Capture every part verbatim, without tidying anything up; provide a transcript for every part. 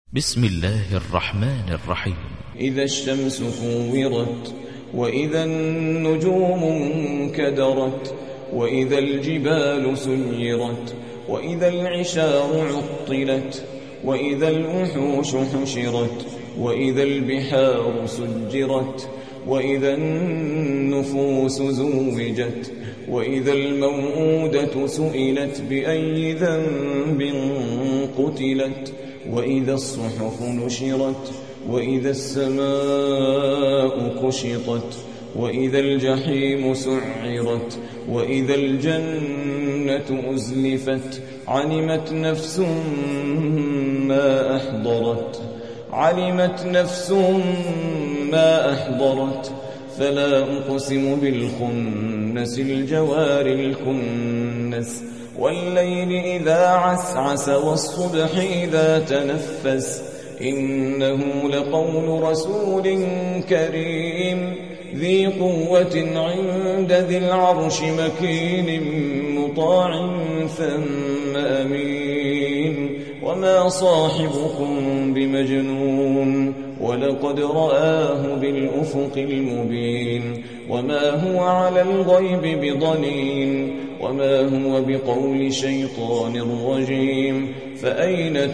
بسم الله الرحمن الرحيم. إذا الشمس كورت، وإذا النجوم انكدرت، وإذا الجبال سيرت، وإذا العشار عطلت، وإذا الوحوش حشرت، وإذا البحار سجرت، وإذا النفوس زوجت، وإذا الموءودة سئلت بأي ذنب قتلت، وإذا الصحف نشرت، وإذا السماء كشطت، وإذا الجحيم سعرت، وإذا الجنة أزلفت. علمت نفس ما أحضرت علمت نفس ما أحضرت فلا أقسم بالخنس الجوار الكنس، والليل إذا عسعس، والصبح إذا تنفس. إنه لقول رسول كريم ذي قوة عند ذي العرش مكين مطاع ثم أمين. وما صاحبكم بمجنون، ولقد رآه بالأفق المبين. وما هو على الغيب بضنين، وما هو بقول شيطان رجيم. فأين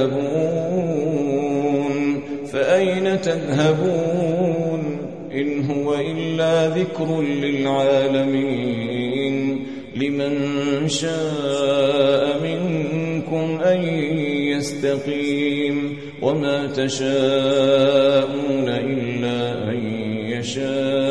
تذهبون فأين تذهبون إن هو إلا ذكر للعالمين. لمن شاء منكم أن يستقيم، وما تشاءون إلا أن يشاء